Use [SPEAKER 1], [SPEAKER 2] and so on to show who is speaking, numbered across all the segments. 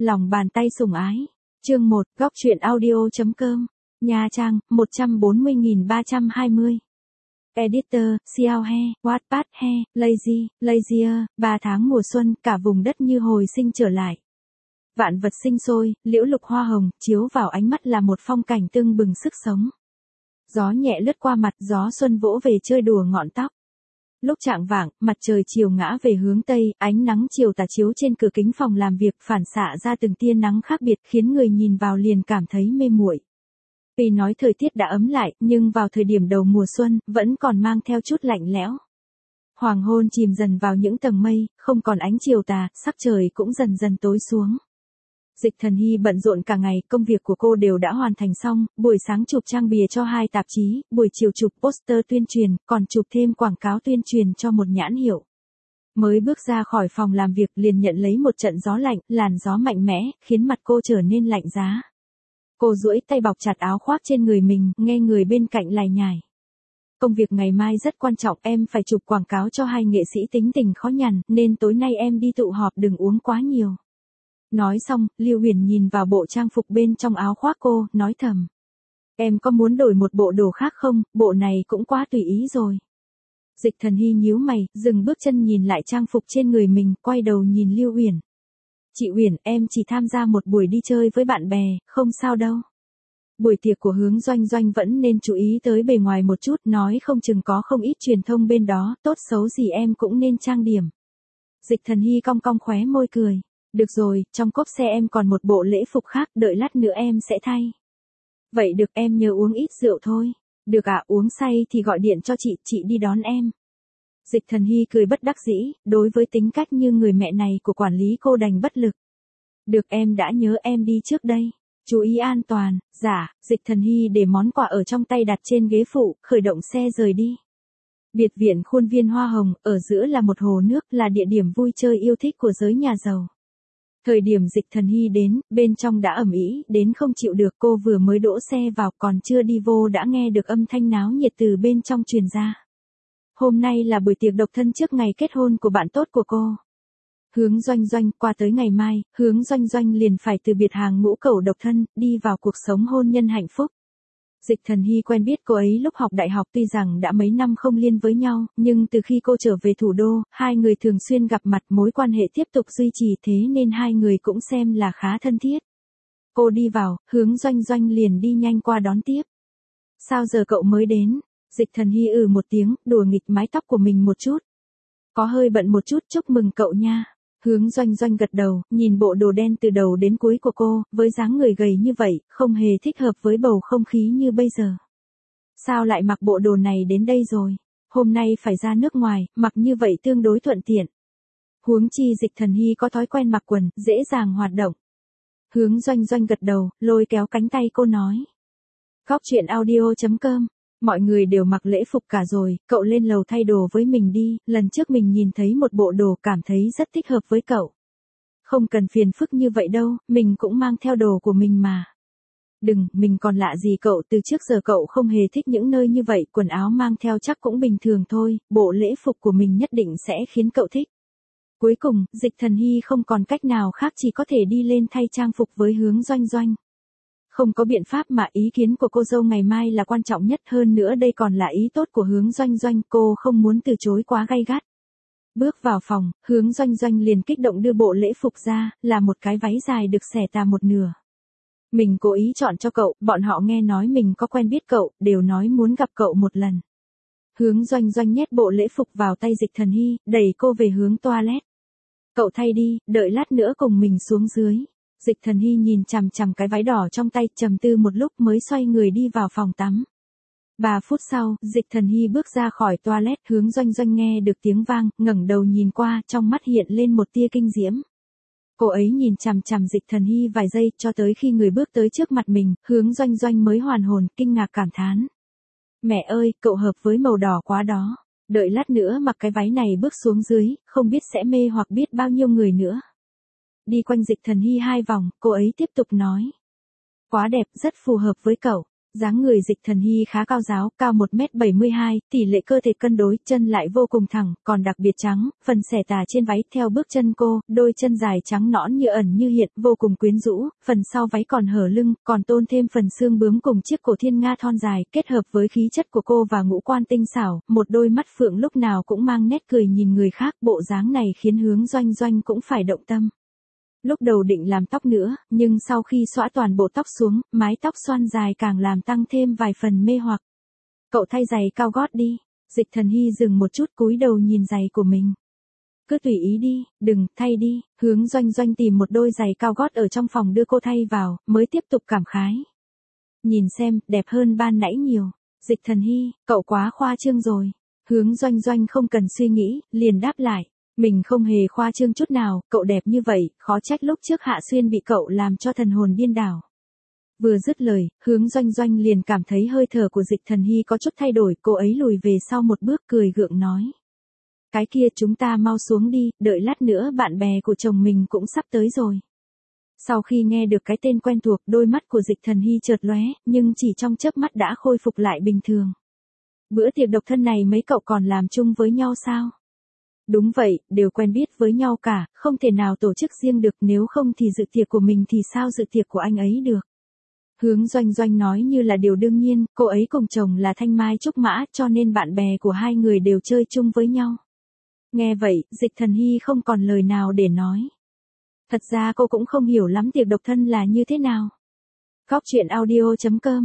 [SPEAKER 1] lòng bàn tay sủng ái. Chương 1, góc truyện audio.com. Nha Trang, 140.320. Editor, Xiao He, Wattpad He, Lazier, 3 tháng mùa xuân, cả vùng đất như hồi sinh trở lại. Vạn vật sinh sôi, liễu lục hoa hồng, chiếu vào ánh mắt là một phong cảnh tưng bừng sức sống. Gió nhẹ lướt qua mặt, gió xuân vỗ về chơi đùa ngọn tóc. Lúc chạng vạng, mặt trời chiều ngã về hướng tây, ánh nắng chiều tà chiếu trên cửa kính phòng làm việc phản xạ ra từng tia nắng khác biệt khiến người nhìn vào liền cảm thấy mê muội. Tuy nói thời tiết đã ấm lại, nhưng vào thời điểm đầu mùa xuân, vẫn còn mang theo chút lạnh lẽo. Hoàng hôn chìm dần vào những tầng mây, không còn ánh chiều tà, sắc trời cũng dần dần tối xuống. Dịch Thần Hy bận rộn cả ngày, công việc của cô đều đã hoàn thành xong, buổi sáng chụp trang bìa cho 2 tạp chí, buổi chiều chụp poster tuyên truyền, còn chụp thêm quảng cáo tuyên truyền cho một nhãn hiệu. Mới bước ra khỏi phòng làm việc liền nhận lấy một trận gió lạnh, làn gió mạnh mẽ, khiến mặt cô trở nên lạnh giá. Cô duỗi tay bọc chặt áo khoác trên người mình, nghe người bên cạnh lải nhải. Công việc ngày mai rất quan trọng, em phải chụp quảng cáo cho 2 nghệ sĩ tính tình khó nhằn, nên tối nay em đi tụ họp đừng uống quá nhiều. Nói xong, Lưu Huyền nhìn vào bộ trang phục bên trong áo khoác cô, nói thầm. Em có muốn đổi một bộ đồ khác không, bộ này cũng quá tùy ý rồi. Dịch Thần Hy nhíu mày, dừng bước chân nhìn lại trang phục trên người mình, quay đầu nhìn Lưu Huyền. Chị Huyền, em chỉ tham gia một buổi đi chơi với bạn bè, không sao đâu. Buổi tiệc của Hướng Doanh Doanh vẫn nên chú ý tới bề ngoài một chút, nói không chừng có không ít truyền thông bên đó, tốt xấu gì em cũng nên trang điểm. Dịch Thần Hy cong cong khóe môi cười. Được rồi, trong cốp xe em còn một bộ lễ phục khác, đợi lát nữa em sẽ thay. Vậy được, em nhớ uống ít rượu thôi. Được ạ, uống say thì gọi điện cho chị đi đón em. Dịch Thần Hy cười bất đắc dĩ, đối với tính cách như người mẹ này của quản lý cô đành bất lực. Được, em đã nhớ, em đi trước đây. Chú ý an toàn. Dạ. Dịch Thần Hy để món quà ở trong tay đặt trên ghế phụ, khởi động xe rời đi. Biệt viện khuôn viên hoa hồng, ở giữa là một hồ nước, là địa điểm vui chơi yêu thích của giới nhà giàu. Thời điểm Dịch Thần Hy đến, bên trong đã ầm ĩ đến không chịu được, cô vừa mới đỗ xe vào còn chưa đi vô đã nghe được âm thanh náo nhiệt từ bên trong truyền ra. Hôm nay là buổi tiệc độc thân trước ngày kết hôn của bạn tốt của cô. Hướng Doanh Doanh, qua tới ngày mai, Hướng Doanh Doanh liền phải từ biệt hàng ngũ cẩu độc thân, đi vào cuộc sống hôn nhân hạnh phúc. Dịch Thần Hy quen biết cô ấy lúc học đại học, tuy rằng đã mấy năm không liên với nhau, nhưng từ khi cô trở về thủ đô, hai người thường xuyên gặp mặt, mối quan hệ tiếp tục duy trì, thế nên hai người cũng xem là khá thân thiết. Cô đi vào, Hướng Doanh Doanh liền đi nhanh qua đón tiếp. Sao giờ cậu mới đến? Dịch Thần Hy một tiếng, đùa nghịch mái tóc của mình một chút. Có hơi bận một chút, chúc mừng cậu nha. Hướng Doanh Doanh gật đầu, nhìn bộ đồ đen từ đầu đến cuối của cô, với dáng người gầy như vậy, không hề thích hợp với bầu không khí như bây giờ. Sao lại mặc bộ đồ này đến đây rồi? Hôm nay phải ra nước ngoài, mặc như vậy tương đối thuận tiện. Huống chi Dịch Thần Hy có thói quen mặc quần, dễ dàng hoạt động. Hướng Doanh Doanh gật đầu, lôi kéo cánh tay cô nói. Góc truyện audio.com. Mọi người đều mặc lễ phục cả rồi, cậu lên lầu thay đồ với mình đi, lần trước mình nhìn thấy một bộ đồ cảm thấy rất thích hợp với cậu. Không cần phiền phức như vậy đâu, mình cũng mang theo đồ của mình mà. Đừng, mình còn lạ gì cậu, từ trước giờ cậu không hề thích những nơi như vậy, quần áo mang theo chắc cũng bình thường thôi, bộ lễ phục của mình nhất định sẽ khiến cậu thích. Cuối cùng, Dịch Thần Hy không còn cách nào khác, chỉ có thể đi lên thay trang phục với Hướng Doanh Doanh. Không có biện pháp mà, ý kiến của cô dâu ngày mai là quan trọng nhất, hơn nữa đây còn là ý tốt của Hướng Doanh Doanh, cô không muốn từ chối quá gay gắt. Bước vào phòng, Hướng Doanh Doanh liền kích động đưa bộ lễ phục ra, là một cái váy dài được xẻ tà một nửa. Mình cố ý chọn cho cậu, bọn họ nghe nói mình có quen biết cậu, đều nói muốn gặp cậu một lần. Hướng Doanh Doanh nhét bộ lễ phục vào tay Dịch Thần Hy, đẩy cô về hướng toilet. Cậu thay đi, đợi lát nữa cùng mình xuống dưới. Dịch Thần Hy nhìn chằm chằm cái váy đỏ trong tay, trầm tư một lúc mới xoay người đi vào phòng tắm. 3 phút sau, Dịch Thần Hy bước ra khỏi toilet, Hướng Doanh Doanh nghe được tiếng vang, ngẩng đầu nhìn qua, trong mắt hiện lên một tia kinh diễm. Cô ấy nhìn chằm chằm Dịch Thần Hy vài giây, cho tới khi người bước tới trước mặt mình, Hướng Doanh Doanh mới hoàn hồn, kinh ngạc cảm thán. Mẹ ơi, cậu hợp với màu đỏ quá đó. Đợi lát nữa mặc cái váy này bước xuống dưới, không biết sẽ mê hoặc biết bao nhiêu người nữa. Đi quanh Dịch Thần Hy 2 vòng, cô ấy tiếp tục nói. Quá đẹp, rất phù hợp với cậu. Dáng người Dịch Thần Hy khá cao ráo, cao 1m72, tỷ lệ cơ thể cân đối, chân lại vô cùng thẳng, còn đặc biệt trắng, phần xẻ tà trên váy theo bước chân cô, đôi chân dài trắng nõn như ẩn như hiện, vô cùng quyến rũ, phần sau váy còn hở lưng, còn tôn thêm phần xương bướm cùng chiếc cổ thiên nga thon dài, kết hợp với khí chất của cô và ngũ quan tinh xảo, một đôi mắt phượng lúc nào cũng mang nét cười nhìn người khác, bộ dáng này khiến Hướng Doanh Doanh cũng phải động tâm. Lúc đầu định làm tóc nữa, nhưng sau khi xõa toàn bộ tóc xuống, mái tóc xoăn dài càng làm tăng thêm vài phần mê hoặc. Cậu thay giày cao gót đi. Dịch Thần Hy dừng một chút cúi đầu nhìn giày của mình. Cứ tùy ý đi, đừng, thay đi. Hướng Doanh Doanh tìm một đôi giày cao gót ở trong phòng đưa cô thay vào, mới tiếp tục cảm khái. Nhìn xem, đẹp hơn ban nãy nhiều. Dịch Thần Hy, cậu quá khoa trương rồi. Hướng Doanh Doanh không cần suy nghĩ, liền đáp lại. Mình không hề khoa trương chút nào, cậu đẹp như vậy, khó trách lúc trước Hạ Xuyên bị cậu làm cho thần hồn điên đảo. Vừa dứt lời, Hướng Doanh Doanh liền cảm thấy hơi thở của Dịch Thần Hy có chút thay đổi, cô ấy lùi về sau một bước cười gượng nói. Cái kia chúng ta mau xuống đi, đợi lát nữa bạn bè của chồng mình cũng sắp tới rồi. Sau khi nghe được cái tên quen thuộc, đôi mắt của Dịch Thần Hy chợt lóe, nhưng chỉ trong chớp mắt đã khôi phục lại bình thường. Bữa tiệc độc thân này mấy cậu còn làm chung với nhau sao? Đúng vậy, đều quen biết với nhau cả, không thể nào tổ chức riêng được, nếu không thì dự tiệc của mình thì sao dự tiệc của anh ấy được. Hướng Doanh Doanh nói như là điều đương nhiên, cô ấy cùng chồng là Thanh Mai Trúc Mã, cho nên bạn bè của hai người đều chơi chung với nhau. Nghe vậy, Dịch Thần Hy không còn lời nào để nói. Thật ra cô cũng không hiểu lắm tiệc độc thân là như thế nào. Cóc.audio.com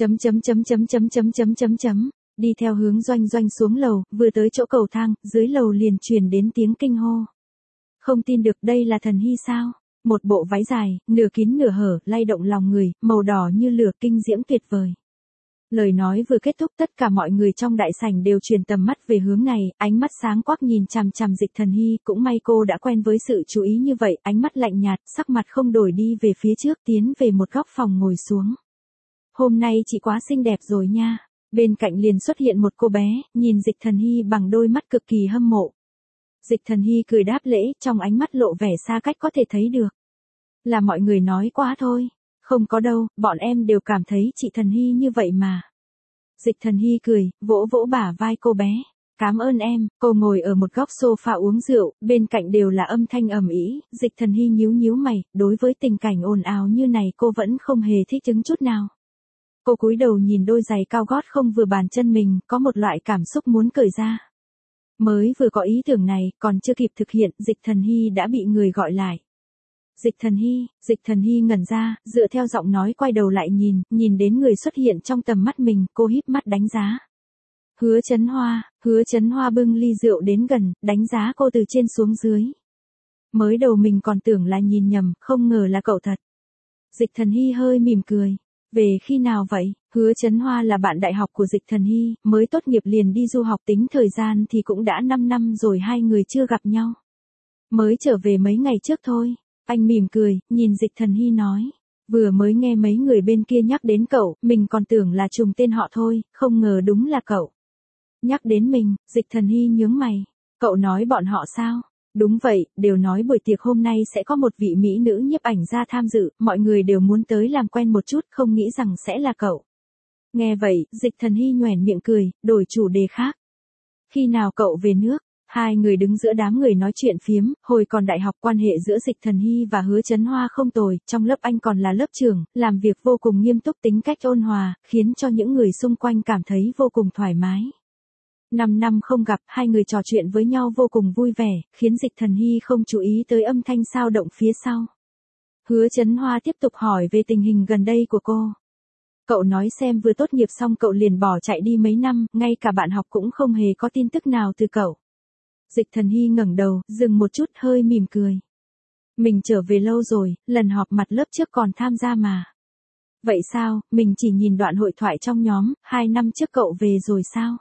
[SPEAKER 1] Đi theo Hướng Doanh Doanh xuống lầu, vừa tới chỗ cầu thang, dưới lầu liền truyền đến tiếng kinh hô. Không tin được, đây là Thần Hy sao? Một bộ váy dài, nửa kín nửa hở, lay động lòng người, màu đỏ như lửa, kinh diễm tuyệt vời. Lời nói vừa kết thúc, tất cả mọi người trong đại sảnh đều truyền tầm mắt về hướng này, ánh mắt sáng quắc nhìn chằm chằm Dịch Thần Hy, cũng may cô đã quen với sự chú ý như vậy, ánh mắt lạnh nhạt, sắc mặt không đổi đi về phía trước, tiến về một góc phòng ngồi xuống. Hôm nay chị quá xinh đẹp rồi nha. Bên cạnh liền xuất hiện một cô bé, nhìn Dịch Thần Hy bằng đôi mắt cực kỳ hâm mộ. Dịch Thần Hy cười đáp lễ, trong ánh mắt lộ vẻ xa cách có thể thấy được. Là mọi người nói quá thôi. Không có đâu, bọn em đều cảm thấy chị Thần Hy như vậy mà. Dịch Thần Hy cười, vỗ vỗ bả vai cô bé. Cảm ơn em. Cô ngồi ở một góc sofa uống rượu, bên cạnh đều là âm thanh ầm ĩ. Dịch Thần Hy nhíu nhíu mày, đối với tình cảnh ồn ào như này cô vẫn không hề thích ứng chút nào. Cô cúi đầu nhìn đôi giày cao gót không vừa bàn chân mình, có một loại cảm xúc muốn cởi ra. Mới vừa có ý tưởng này, còn chưa kịp thực hiện, Dịch Thần Hy đã bị người gọi lại. Dịch Thần Hy ngẩn ra, dựa theo giọng nói quay đầu lại nhìn đến người xuất hiện trong tầm mắt mình, cô híp mắt đánh giá. Hứa Chấn Hoa bưng ly rượu đến gần, đánh giá cô từ trên xuống dưới. Mới đầu mình còn tưởng là nhìn nhầm, không ngờ là cậu thật. Dịch Thần Hy hơi mỉm cười. Về khi nào vậy? Hứa Chấn Hoa là bạn đại học của Dịch Thần Hy, mới tốt nghiệp liền đi du học, tính thời gian thì cũng đã 5 năm rồi hai người chưa gặp nhau. Mới trở về mấy ngày trước thôi. Anh mỉm cười, nhìn Dịch Thần Hy nói. Vừa mới nghe mấy người bên kia nhắc đến cậu, mình còn tưởng là trùng tên họ thôi, không ngờ đúng là cậu. Nhắc đến mình, Dịch Thần Hy nhướng mày. Cậu nói bọn họ sao? Đúng vậy, đều nói buổi tiệc hôm nay sẽ có một vị mỹ nữ nhiếp ảnh gia tham dự, mọi người đều muốn tới làm quen một chút, không nghĩ rằng sẽ là cậu. Nghe vậy, Dịch Thần Hy nhoẻn miệng cười, đổi chủ đề khác. Khi nào cậu về nước? Hai người đứng giữa đám người nói chuyện phiếm, hồi còn đại học quan hệ giữa Dịch Thần Hy và Hứa Chấn Hoa không tồi, trong lớp anh còn là lớp trưởng, làm việc vô cùng nghiêm túc, tính cách ôn hòa, khiến cho những người xung quanh cảm thấy vô cùng thoải mái. 5 năm không gặp, hai người trò chuyện với nhau vô cùng vui vẻ, khiến Dịch Thần Hy không chú ý tới âm thanh sao động phía sau. Hứa Chấn Hoa tiếp tục hỏi về tình hình gần đây của cô. Cậu nói xem vừa tốt nghiệp xong cậu liền bỏ chạy đi mấy năm, ngay cả bạn học cũng không hề có tin tức nào từ cậu. Dịch Thần Hy ngẩng đầu, dừng một chút hơi mỉm cười. Mình trở về lâu rồi, lần họp mặt lớp trước còn tham gia mà. Vậy sao, mình chỉ nhìn đoạn hội thoại trong nhóm, 2 năm trước cậu về rồi sao?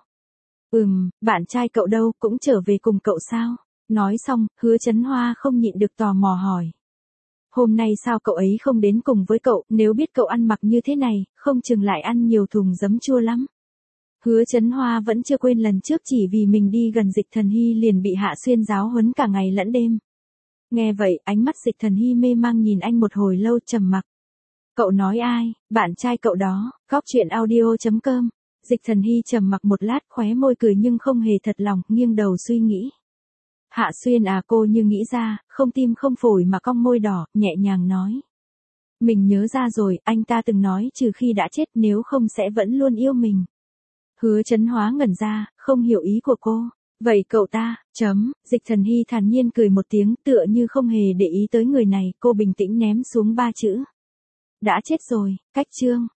[SPEAKER 1] Bạn trai cậu đâu, cũng trở về cùng cậu sao? Nói xong, Hứa Chấn Hoa không nhịn được tò mò hỏi. Hôm nay sao cậu ấy không đến cùng với cậu, nếu biết cậu ăn mặc như thế này, không chừng lại ăn nhiều thùng giấm chua lắm. Hứa Chấn Hoa vẫn chưa quên lần trước chỉ vì mình đi gần Dịch Thần Hy liền bị Hạ Xuyên giáo huấn cả ngày lẫn đêm. Nghe vậy, ánh mắt Dịch Thần Hy mê mang nhìn anh một hồi lâu trầm mặc. Cậu nói ai, bạn trai cậu đó, Góc Chuyện Audio.com. Dịch Thần Hy trầm mặc một lát, khóe môi cười nhưng không hề thật lòng, nghiêng đầu suy nghĩ. Hạ Xuyên à, cô như nghĩ ra, không tim không phổi mà cong môi đỏ, nhẹ nhàng nói. Mình nhớ ra rồi, anh ta từng nói trừ khi đã chết, nếu không sẽ vẫn luôn yêu mình. Hứa Chấn Hóa ngẩn ra, không hiểu ý của cô. Vậy cậu ta, Dịch Thần Hy thản nhiên cười một tiếng, tựa như không hề để ý tới người này, cô bình tĩnh ném xuống 3 chữ. Đã chết rồi, cách chương.